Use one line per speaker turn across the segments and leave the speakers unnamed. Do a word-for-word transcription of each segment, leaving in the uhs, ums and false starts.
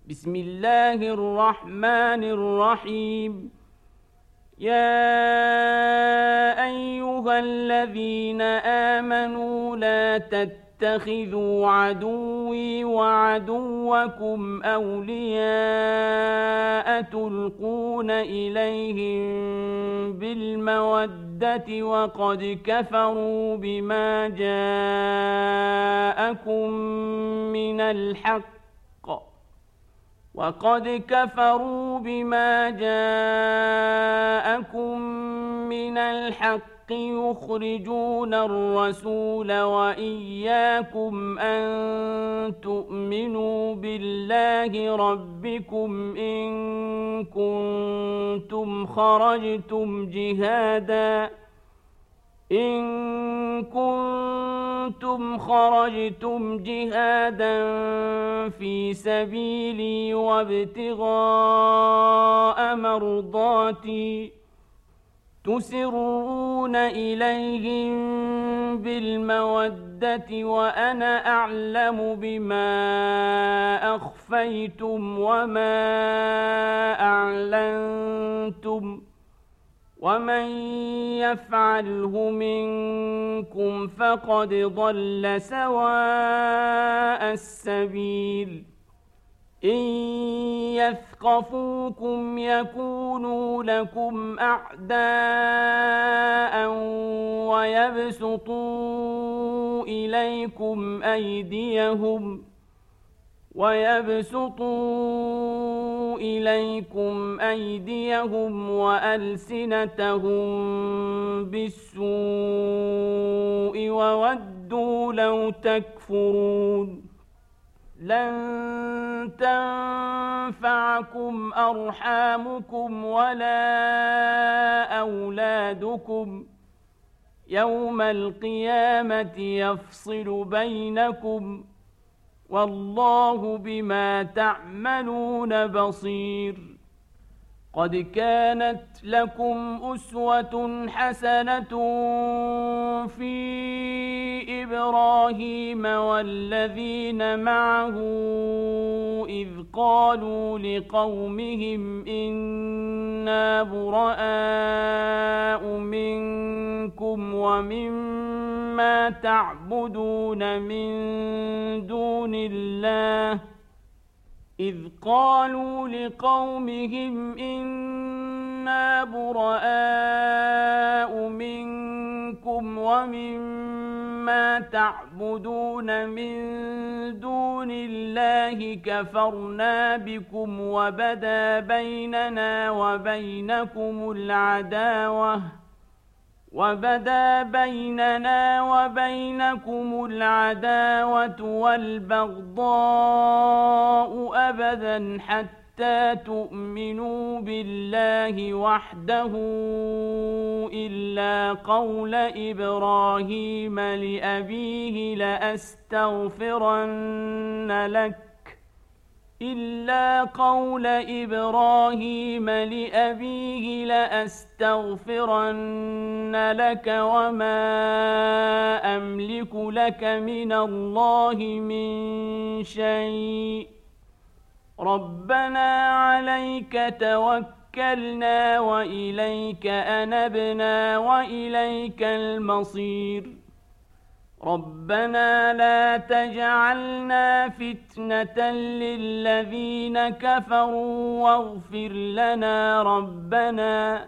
بسم الله الرحمن الرحيم. يا أيها الذين آمنوا لا تتخذوا عدوي وعدوكم أولياء تلقون إليهم بالمودة وقد كفروا بما جاءكم من الحق وقد كفروا بما جاءكم من الحق يخرجون الرسول وإياكم أن تؤمنوا بالله ربكم إن كنتم خرجتم جهادا إن كنتم خرجتم جهادا في سبيلي وابتغاء مرضاتي تسرون إليهم بالمودة وأنا أعلم بما أخفيتم وما أعلنتم ومن يفعله منكم فقد ضل سواء السبيل. إن يثقفوكم يكونوا لكم أعداء ويبسطوا إليكم أيديهم ويبسطوا إليكم أيديهم وألسنتهم بالسوء وودوا لو تكفرون. لن تنفعكم أرحامكم ولا أولادكم يوم القيامة يفصل بينكم والله بما تعملون بصير. قد كانت لكم أسوة حسنة في إبراهيم والذين معه إذ قالوا لقومهم إنا براء منكم ومما تعبدون من دون الله إذ قالوا لقومهم إنا براء منكم ومما تعبدون من دون الله كفرنا بكم وبدا بيننا وبينكم العداوة وبدا بيننا وبينكم العداوة والبغضاء أبدا حتى تؤمنوا بالله وحده إلا قول إبراهيم لأبيه لأستغفرن لك إلا قول إبراهيم لأبيه لأستغفرن لك وما أملك لك من الله من شيء ربنا عليك توكلنا وإليك أنبنا وإليك المصير. ربنا لا تجعلنا فتنة للذين كفروا واغفر لنا ربنا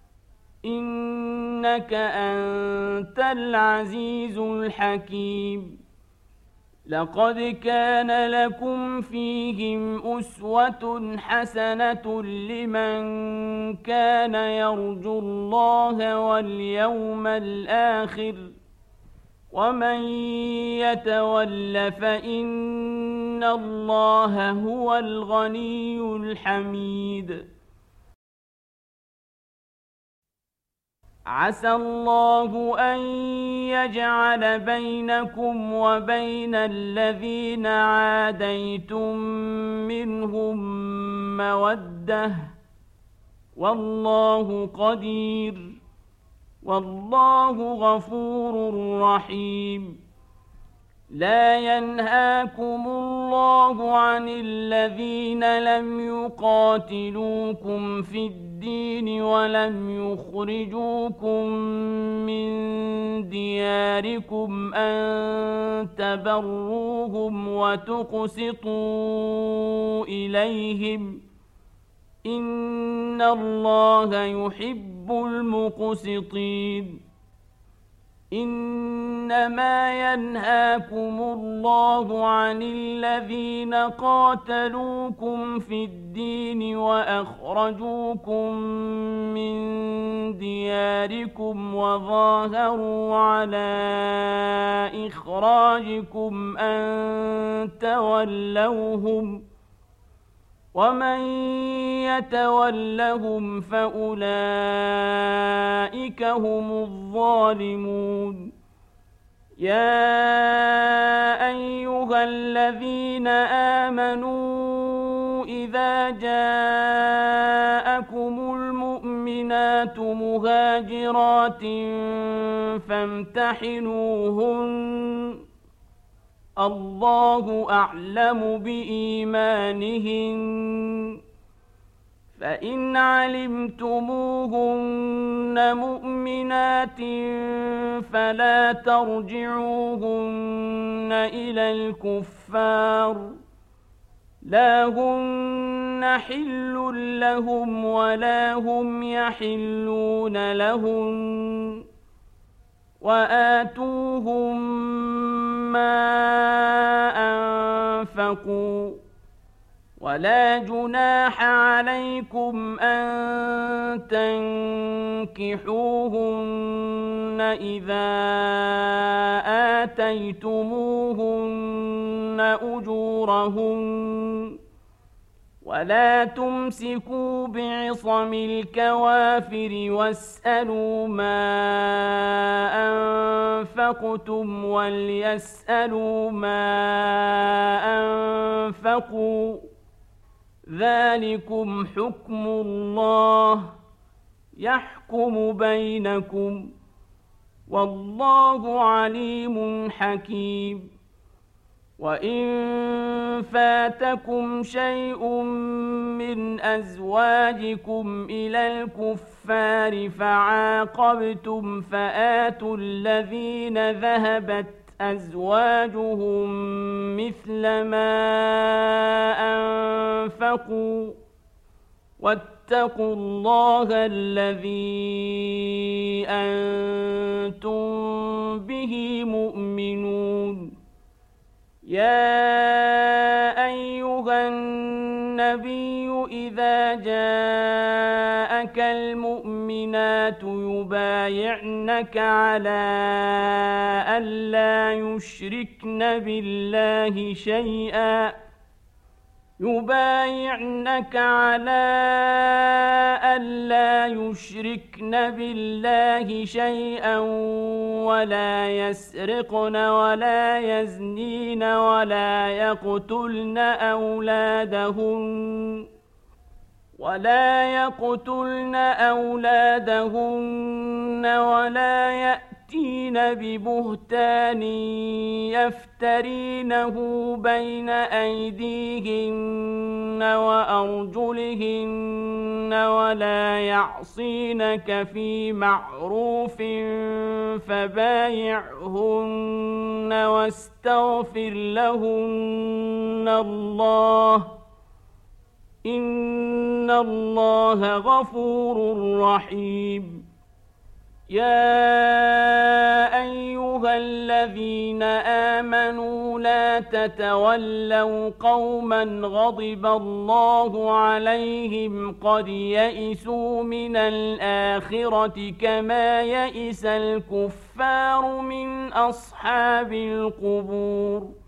إنك أنت العزيز الحكيم. لقد كان لكم فيهم أسوة حسنة لمن كان يرجو الله واليوم الآخر ومن يتول فإن الله هو الغني الحميد. عسى الله أن يجعل بينكم وبين الذين عاديتم منهم مودة والله قدير والله غفور رحيم. لا ينهاكم الله عن الذين لم يقاتلوكم في الدين ولم يخرجوكم من دياركم أن تبروهم وتقسطوا إليهم إن الله يحب المقسطين إنما ينهاكم الله عن الذين قاتلوكم في الدين وأخرجوكم من دياركم وظاهروا على إخراجكم أن تولوهم ومن يتولهم فأولئك هم الظالمون يا أيها الذين آمنوا إذا جاءكم المؤمنات مهاجرات فامتحنوهن الله أعلم بإيمانهن فإن علمتموهن مؤمنات فلا ترجعوهن إلى الكفار لا هن حل لهم ولا هم يحلون لهن وآتوهم ما أنفقوا ولا جناح عليكم أن تنكحوهن إذا آتيتموهن أجورهن ولا تمسكوا بعصم الكوافر واسألوا ما أنفقتم وليسألوا ما أنفقوا ذلكم حكم الله يحكم بينكم والله عليم حكيم وإن فاتكم شيء من أزواجكم إلى الكفار فعاقبتم فآتوا الذين ذهبت أزواجهم مثل ما أنفقوا واتقوا الله الذي أنتم به مؤمنون يا أيها النبي إذا جاءك المؤمنات يبايعنك على ألا يشركن بالله شيئا يبايعنك على ألا يشركن بالله شيئا ولا يسرقن ولا يزنين ولا يقتلن أولادهن ولا يقتلن أولادهن ولا يأتين ببهتان يفترينه بين أيديهن وأرجلهن ولا يعصينك في معروف فبايعهن واستغفر لهن الله إن الله غفور رحيم يا أيها الذين آمنوا لا تتولوا قوما غضب الله عليهم قد يئسوا من الآخرة كما يئس الكفار من أصحاب القبور